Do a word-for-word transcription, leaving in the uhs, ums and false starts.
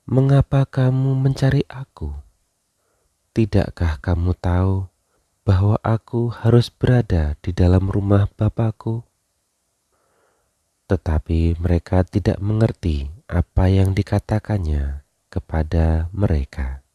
"Mengapa kamu mencari aku? Tidakkah kamu tahu bahwa aku harus berada di dalam rumah Bapakku?" Tetapi mereka tidak mengerti apa yang dikatakannya kepada mereka.